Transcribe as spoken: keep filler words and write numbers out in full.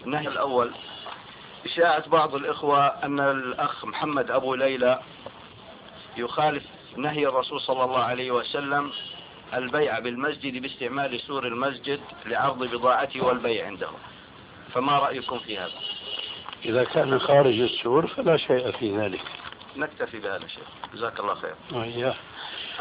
النهي الأول، إشاعة بعض الإخوة أن الأخ محمد أبو ليلى يخالف نهي الرسول صلى الله عليه وسلم البيع بالمسجد باستعمال سور المسجد لعرض بضاعته والبيع عنده، فما رأيكم في هذا؟ إذا كان خارج السور فلا شيء في ذلك. نكتفي بهذا الشيء، جزاك الله خير. أيه.